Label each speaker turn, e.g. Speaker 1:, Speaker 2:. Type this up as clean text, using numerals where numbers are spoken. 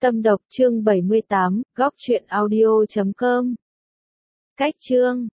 Speaker 1: Tâm độc chương 78, góc truyện audio.com. Cách chương